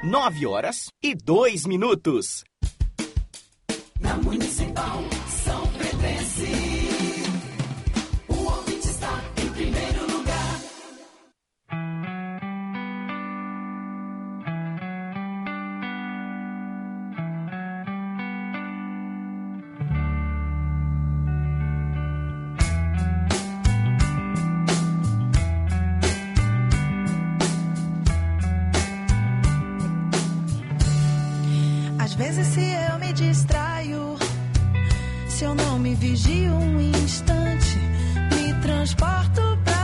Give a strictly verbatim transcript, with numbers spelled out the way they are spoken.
nove horas e dois minutos. Na Municipal São Pedrense, o ouvinte está em primeiro lugar. Às vezes se eu me distraio, se eu não me vigio um instante, me transporto